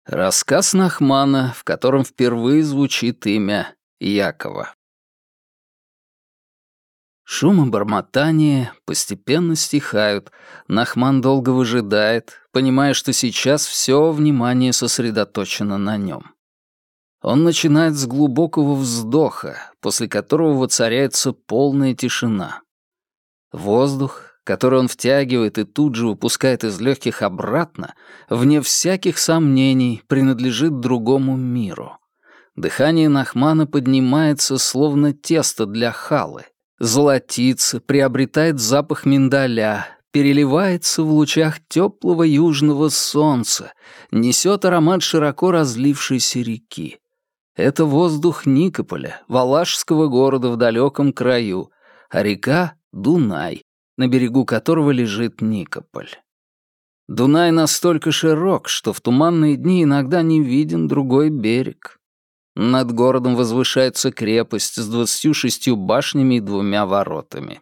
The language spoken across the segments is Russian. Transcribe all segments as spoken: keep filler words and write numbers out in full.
Рассказ Нахмана, в котором впервые звучит имя Якова. Шум и бормотание постепенно стихают. Нахман долго выжидает, понимая, что сейчас все внимание сосредоточено на нем. Он начинает с глубокого вздоха, после которого воцаряется полная тишина. Воздух, который он втягивает и тут же выпускает из легких обратно, вне всяких сомнений, принадлежит другому миру. Дыхание Нахмана поднимается, словно тесто для халы, золотится, приобретает запах миндаля, переливается в лучах теплого южного солнца, несет аромат широко разлившейся реки. Это воздух Никополя, валашского города в далеком краю, а река — Дунай, на берегу которого лежит Никополь. Дунай настолько широк, что в туманные дни иногда не виден другой берег. Над городом возвышается крепость с двадцатью шестью башнями и двумя воротами.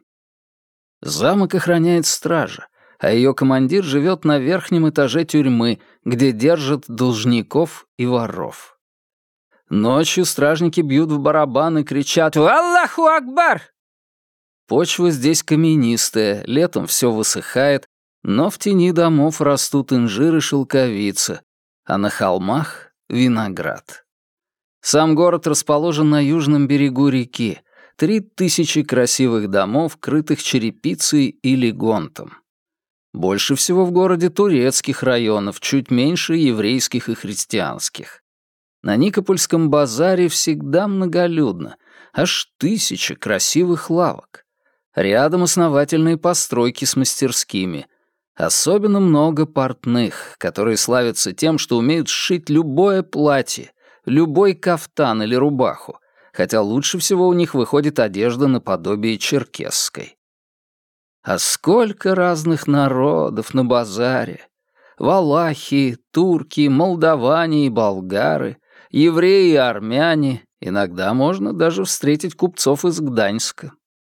Замок охраняет стража, а ее командир живет на верхнем этаже тюрьмы, где держат должников и воров. Ночью стражники бьют в барабан и кричат «Аллаху Акбар!». Почва здесь каменистая, летом все высыхает, но в тени домов растут инжир и шелковица, а на холмах — виноград. Сам город расположен на южном берегу реки. Три тысячи красивых домов, крытых черепицей или гонтом. Больше всего в городе турецких районов, чуть меньше еврейских и христианских. На Никопольском базаре всегда многолюдно, аж тысяча красивых лавок. Рядом основательные постройки с мастерскими. Особенно много портных, которые славятся тем, что умеют сшить любое платье, любой кафтан или рубаху, хотя лучше всего у них выходит одежда наподобие черкесской. А сколько разных народов на базаре! Валахи, турки, молдаване и болгары, евреи и армяне, иногда можно даже встретить купцов из Гданьска.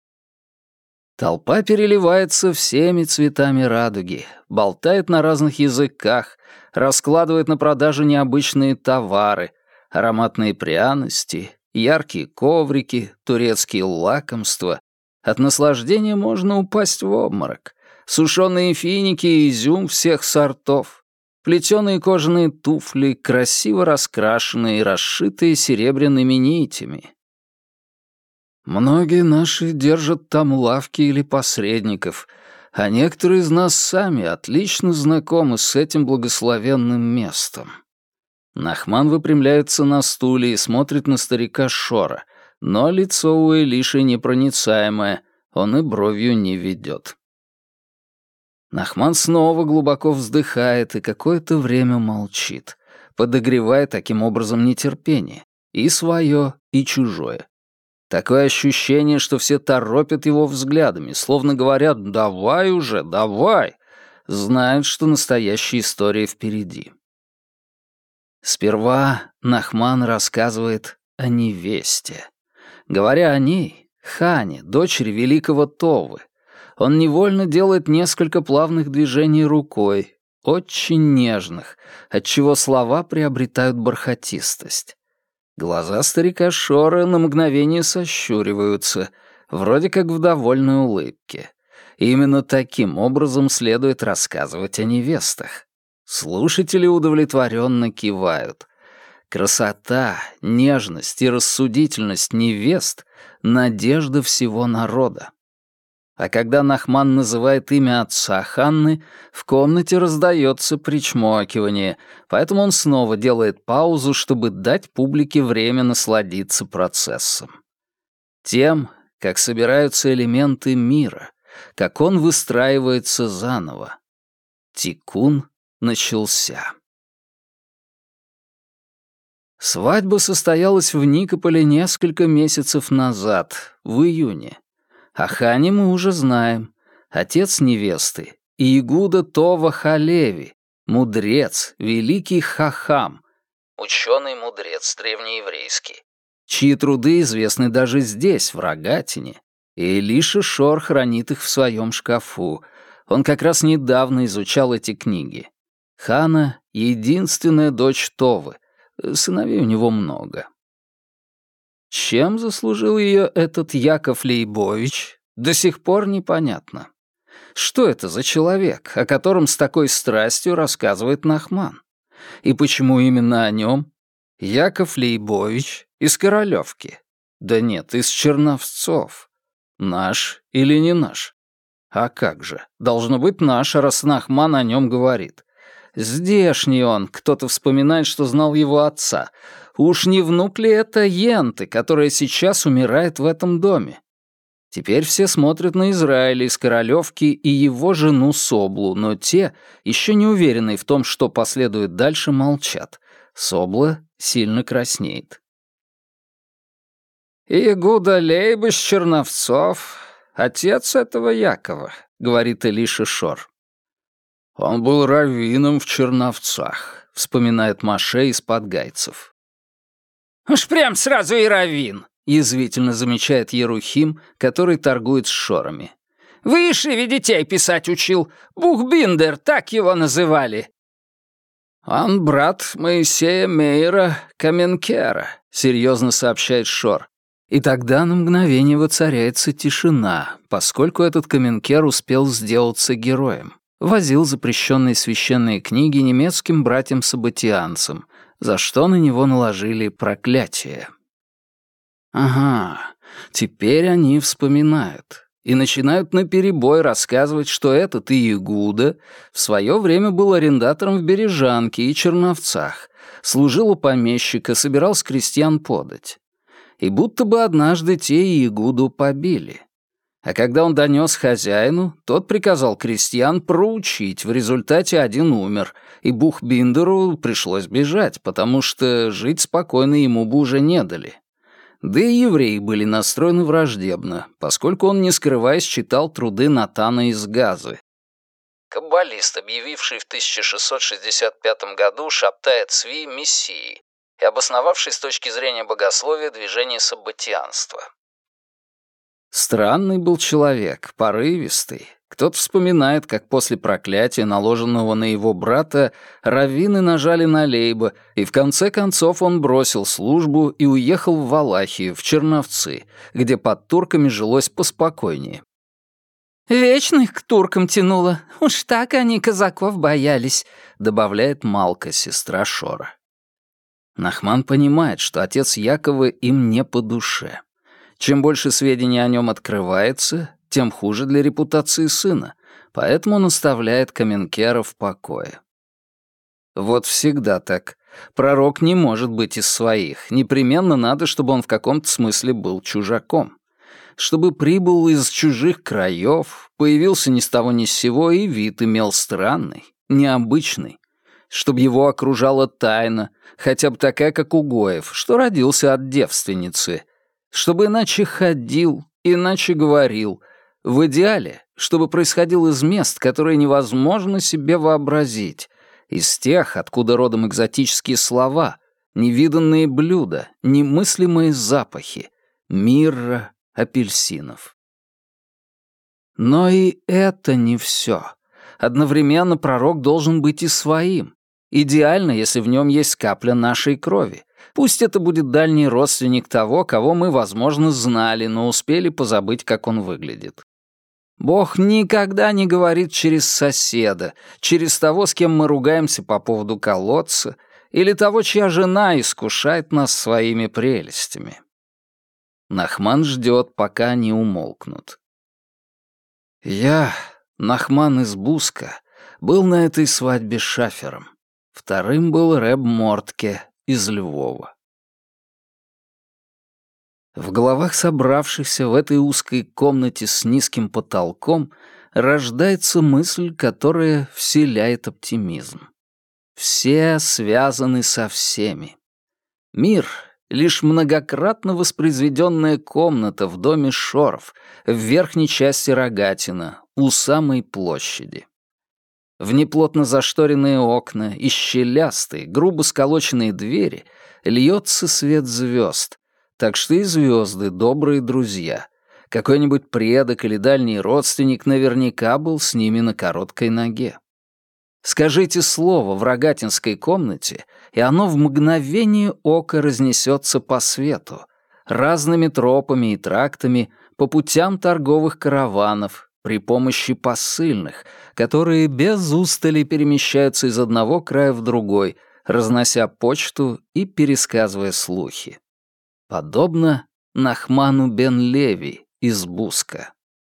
Толпа переливается всеми цветами радуги, болтает на разных языках, раскладывает на продажу необычные товары, ароматные пряности, яркие коврики, турецкие лакомства. От наслаждения можно упасть в обморок. Сушеные финики и изюм всех сортов, плетеные кожаные туфли, красиво раскрашенные и расшитые серебряными нитями. Многие наши держат там лавки или посредников, а некоторые из нас сами отлично знакомы с этим благословенным местом. Нахман выпрямляется на стуле и смотрит на старика Шора, но лицо у Элиши непроницаемое, он и бровью не ведет. Нахман снова глубоко вздыхает и какое-то время молчит, подогревая таким образом нетерпение, и свое, и чужое. Такое ощущение, что все торопят его взглядами, словно говорят «давай уже, давай», знают, что настоящая история впереди. Сперва Нахман рассказывает о невесте. Говоря о ней, Хане, дочери великого Товы, он невольно делает несколько плавных движений рукой, очень нежных, отчего слова приобретают бархатистость. Глаза старика Шора на мгновение сощуриваются, вроде как в довольной улыбке. И именно таким образом следует рассказывать о невестах. Слушатели удовлетворенно кивают. Красота, нежность и рассудительность невест — надежда всего народа. А когда Нахман называет имя отца Ханны, в комнате раздается причмокивание, поэтому он снова делает паузу, чтобы дать публике время насладиться процессом. Тем, как собираются элементы мира, как он выстраивается заново. Тикун начался. Свадьба состоялась в Никополе несколько месяцев назад, в июне. О Хане мы уже знаем. Отец невесты — Иегуда Това Халеви, мудрец, великий хахам, ученый-мудрец древнееврейский, чьи труды известны даже здесь, в Рогатине, и Элиша Шор хранит их в своем шкафу. Он как раз недавно изучал эти книги. Хана единственная дочь Товы. Сыновей у него много. Чем заслужил ее этот Яков Лейбович, до сих пор непонятно. Что это за человек, о котором с такой страстью рассказывает Нахман? И почему именно о нем? Яков Лейбович из Королевки. Да нет, из Черновцов. Наш или не наш? А как же, должно быть наш, раз Нахман о нем говорит. Здешний он, кто-то вспоминает, что знал его отца. Уж не внук ли это Йенты, которая сейчас умирает в этом доме? Теперь все смотрят на Израиля из Королевки и его жену Соблу, но те, еще не уверенные в том, что последует дальше, молчат. Собла сильно краснеет. «Игуда Лейбыш Черновцов, отец этого Якова», — говорит Элиша Шор. «Он был раввином в Черновцах», — вспоминает Маше из-под гайцев. «Уж прям сразу и раввин», — язвительно замечает Ерухим, который торгует с Шорами. «В Ишиве детей писать учил. Бухбиндер, так его называли». «Он брат Моисея Мейера Каменкера», — серьезно сообщает Шор. И тогда на мгновение воцаряется тишина, поскольку этот Каменкер успел сделаться героем. Возил запрещенные священные книги немецким братьям-сабатианцам, за что на него наложили проклятие. Ага, теперь они вспоминают и начинают наперебой рассказывать, что этот Иегуда в свое время был арендатором в Бережанке и Черновцах, служил у помещика, собирал с крестьян подать. И будто бы однажды те Иегуду побили. А когда он донес хозяину, тот приказал крестьян проучить, в результате один умер, и Бухбиндеру пришлось бежать, потому что жить спокойно ему бы уже не дали. Да и евреи были настроены враждебно, поскольку он, не скрываясь, читал труды Натана из Газы. Каббалист, объявивший в тысяча шестьсот шестьдесят пятом году Шабтай Цви мессией и обосновавший с точки зрения богословия движение саббатианства. Странный был человек, порывистый. Кто-то вспоминает, как после проклятия, наложенного на его брата, раввины нажали на Лейба, и в конце концов он бросил службу и уехал в Валахию, в Черновцы, где под турками жилось поспокойнее. «Вечно их к туркам тянуло. Уж так они казаков боялись», — добавляет Малка, сестра Шора. Нахман понимает, что отец Якова им не по душе. Чем больше сведений о нем открывается, тем хуже для репутации сына, поэтому он оставляет Каменкера в покое. Вот всегда так. Пророк не может быть из своих. Непременно надо, чтобы он в каком-то смысле был чужаком. Чтобы прибыл из чужих краев, появился ни с того ни с сего и вид имел странный, необычный. Чтобы его окружала тайна, хотя бы такая, как у Гоев, что родился от девственницы. Чтобы иначе ходил, иначе говорил. В идеале, чтобы происходил из мест, которые невозможно себе вообразить. Из тех, откуда родом экзотические слова, невиданные блюда, немыслимые запахи. Мирра, апельсинов. Но и это не все. Одновременно пророк должен быть и своим. Идеально, если в нем есть капля нашей крови. Пусть это будет дальний родственник того, кого мы, возможно, знали, но успели позабыть, как он выглядит. Бог никогда не говорит через соседа, через того, с кем мы ругаемся по поводу колодца, или того, чья жена искушает нас своими прелестями. Нахман ждет, пока они умолкнут. Я, Нахман из Буска, был на этой свадьбе шафером. Вторым был Рэб Мортке из Львова. В головах собравшихся в этой узкой комнате с низким потолком рождается мысль, которая вселяет оптимизм. Все связаны со всеми. Мир — лишь многократно воспроизведенная комната в доме Шоров, в верхней части Рогатина, у самой площади. В неплотно зашторенные окна и щелястые, грубо сколоченные двери льется свет звезд, так что и звезды — добрые друзья. Какой-нибудь предок или дальний родственник наверняка был с ними на короткой ноге. Скажите слово в рогатинской комнате, и оно в мгновение ока разнесется по свету, разными тропами и трактами, по путям торговых караванов, при помощи посыльных, которые без устали перемещаются из одного края в другой, разнося почту и пересказывая слухи. Подобно Нахману бен Леви из Буска.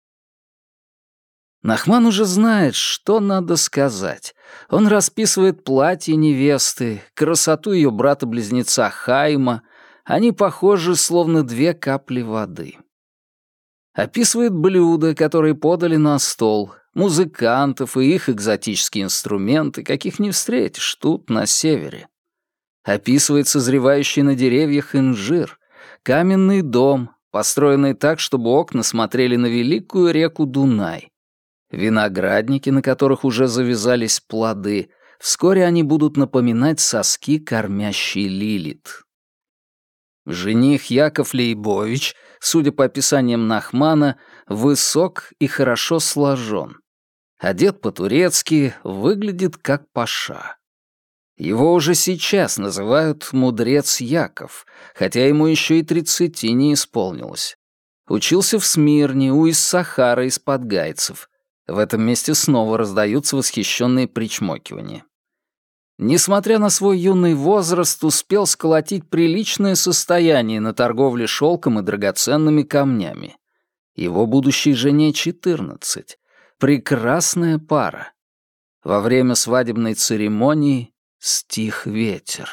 Нахман уже знает, что надо сказать. Он расписывает платье невесты, красоту ее брата-близнеца Хайма. Они похожи, словно две капли воды. Описывает блюда, которые подали на стол, музыкантов и их экзотические инструменты, каких не встретишь тут, на севере. Описывает созревающий на деревьях инжир, каменный дом, построенный так, чтобы окна смотрели на великую реку Дунай. Виноградники, на которых уже завязались плоды, вскоре они будут напоминать соски кормящей Лилит. Жених Яков Лейбович, судя по описаниям Нахмана, высок и хорошо сложен. Одет по-турецки, выглядит как паша. Его уже сейчас называют «мудрец Яков», хотя ему еще и тридцати не исполнилось. Учился в Смирне у Иссахара из подгайцев. В этом месте снова раздаются восхищенные причмокивания. Несмотря на свой юный возраст, успел сколотить приличное состояние на торговле шелком и драгоценными камнями. Его будущей жене четырнадцать. Прекрасная пара. Во время свадебной церемонии стих ветер.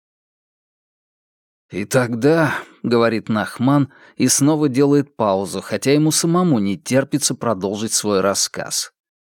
«И тогда», — говорит Нахман, и снова делает паузу, хотя ему самому не терпится продолжить свой рассказ.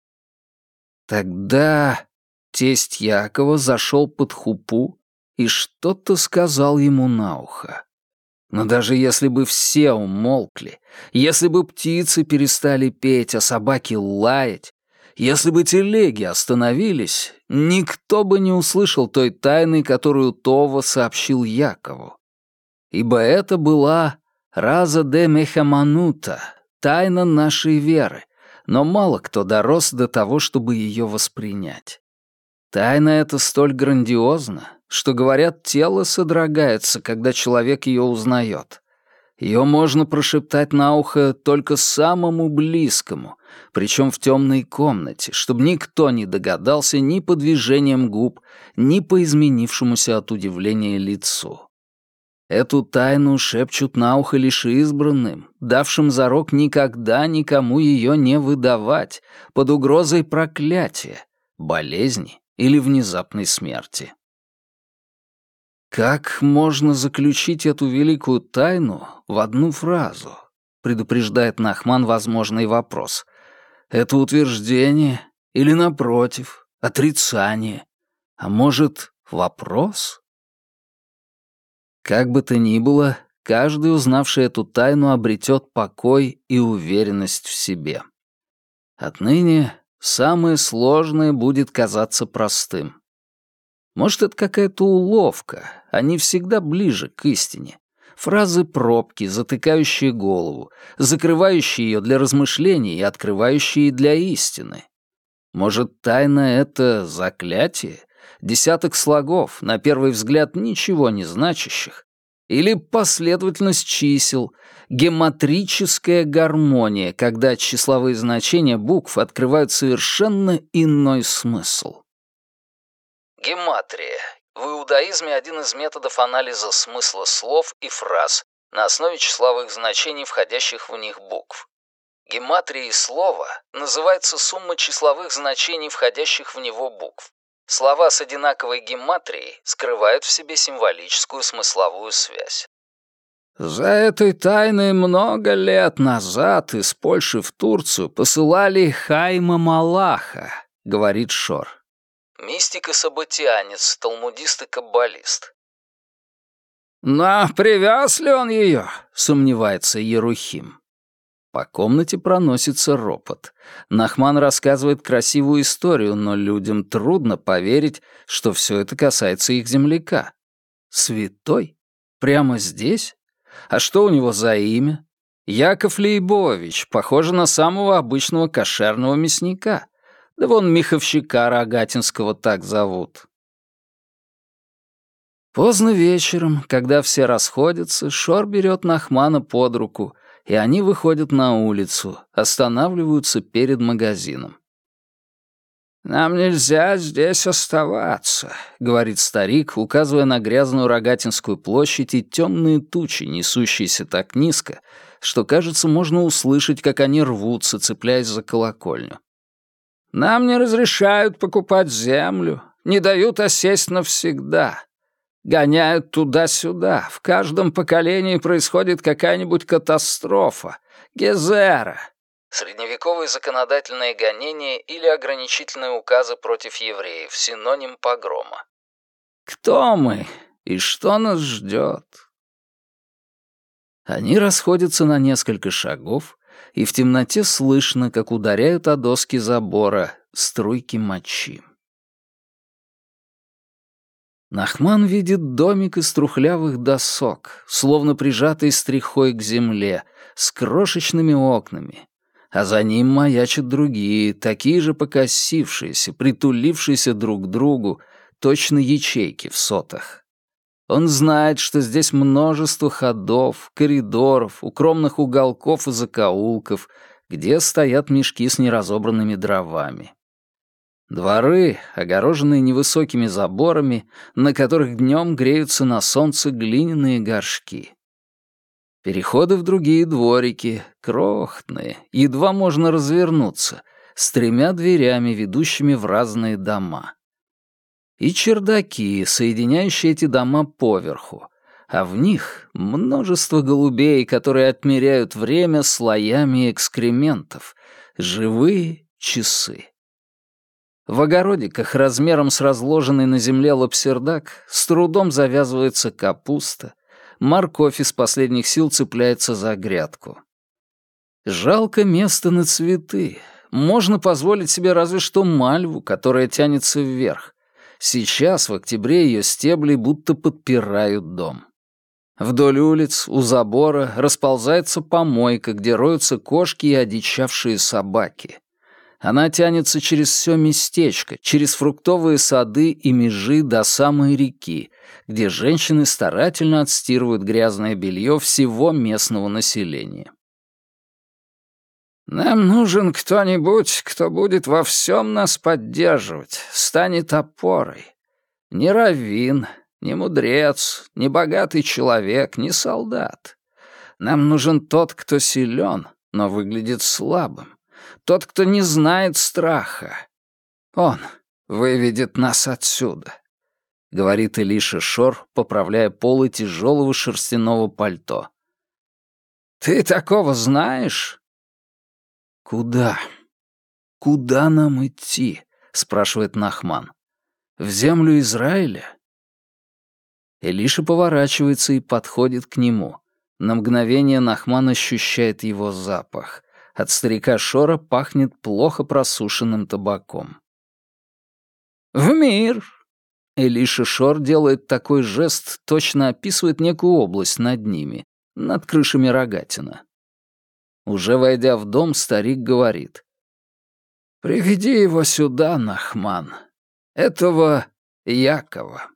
«Тогда тесть Якова зашел под хупу и что-то сказал ему на ухо. Но даже если бы все умолкли, если бы птицы перестали петь, а собаки лаять, если бы телеги остановились, никто бы не услышал той тайны, которую Това сообщил Якову. Ибо это была Раза де Мехаманута, тайна нашей веры, но мало кто дорос до того, чтобы ее воспринять. Тайна эта столь грандиозна, что, говорят, тело содрогается, когда человек ее узнает. Ее можно прошептать на ухо только самому близкому, причем в темной комнате, чтобы никто не догадался ни по движениям губ, ни по изменившемуся от удивления лицу. Эту тайну шепчут на ухо лишь избранным, давшим зарок никогда никому ее не выдавать, под угрозой проклятия, болезни или внезапной смерти. «Как можно заключить эту великую тайну в одну фразу?» — предупреждает Нахман возможный вопрос. «Это утверждение или, напротив, отрицание? А может, вопрос?» Как бы то ни было, каждый, узнавший эту тайну, обретет покой и уверенность в себе. Отныне самое сложное будет казаться простым. Может, это какая-то уловка, они всегда ближе к истине. Фразы-пробки, затыкающие голову, закрывающие ее для размышлений и открывающие для истины. Может, тайна — это заклятие? Десяток слогов, на первый взгляд ничего не значащих, или последовательность чисел, гематрическая гармония, когда числовые значения букв открывают совершенно иной смысл. Гематрия. В иудаизме один из методов анализа смысла слов и фраз на основе числовых значений, входящих в них букв. Гематрией слова называется сумма числовых значений, входящих в него букв. Слова с одинаковой гематрией скрывают в себе символическую смысловую связь. «За этой тайной много лет назад из Польши в Турцию посылали Хайма Малаха», — говорит Шор. Мистик и событианец, талмудист и каббалист. «Но привез ли он ее?» — сомневается Ерухим. По комнате проносится ропот. Нахман рассказывает красивую историю, но людям трудно поверить, что все это касается их земляка. Святой? Прямо здесь? А что у него за имя? Яков Лейбович, похоже на самого обычного кошерного мясника. Да вон меховщика Рогатинского так зовут. Поздно вечером, когда все расходятся, Шор берет Нахмана под руку, и они выходят на улицу, останавливаются перед магазином. «Нам нельзя здесь оставаться», — говорит старик, указывая на грязную Рогатинскую площадь и темные тучи, несущиеся так низко, что, кажется, можно услышать, как они рвутся, цепляясь за колокольню. «Нам не разрешают покупать землю, не дают осесть навсегда. Гоняют туда-сюда. В каждом поколении происходит какая-нибудь катастрофа. Гезера». Средневековые законодательные гонения или ограничительные указы против евреев, синоним погрома. Кто мы и что нас ждет? Они расходятся на несколько шагов, и в темноте слышно, как ударяют о доски забора струйки мочи. Нахман видит домик из трухлявых досок, словно прижатый стрихой к земле, с крошечными окнами, а за ним маячат другие, такие же покосившиеся, притулившиеся друг к другу, точно ячейки в сотах. Он знает, что здесь множество ходов, коридоров, укромных уголков и закоулков, где стоят мешки с неразобранными дровами. Дворы, огороженные невысокими заборами, на которых днем греются на солнце глиняные горшки. Переходы в другие дворики, крохотные, едва можно развернуться, с тремя дверями, ведущими в разные дома. И чердаки, соединяющие эти дома поверху, а в них множество голубей, которые отмеряют время слоями экскрементов, живые часы. В огородиках размером с разложенный на земле лапсердак с трудом завязывается капуста, морковь из последних сил цепляется за грядку. Жалко место на цветы. Можно позволить себе разве что мальву, которая тянется вверх. Сейчас, в октябре, ее стебли будто подпирают дом. Вдоль улиц, у забора, расползается помойка, где роются кошки и одичавшие собаки. Она тянется через все местечко, через фруктовые сады и межи до самой реки, где женщины старательно отстирывают грязное белье всего местного населения. «Нам нужен кто-нибудь, кто будет во всем нас поддерживать, станет опорой. Не раввин, не мудрец, не богатый человек, не солдат. Нам нужен тот, кто силен, но выглядит слабым. Тот, кто не знает страха. Он выведет нас отсюда», — говорит Элиша Шор, поправляя полы тяжелого шерстяного пальто. «Ты такого знаешь?» «Куда? Куда нам идти?» — спрашивает Нахман. «В землю Израиля?» Элиша поворачивается и подходит к нему. На мгновение Нахман ощущает его запах. От старика Шора пахнет плохо просушенным табаком. «В мир!» Элиша Шор делает такой жест, точно описывает некую область над ними, над крышами Рогатина. Уже войдя в дом, старик говорит. «Приведи его сюда, Нахман, этого Якова».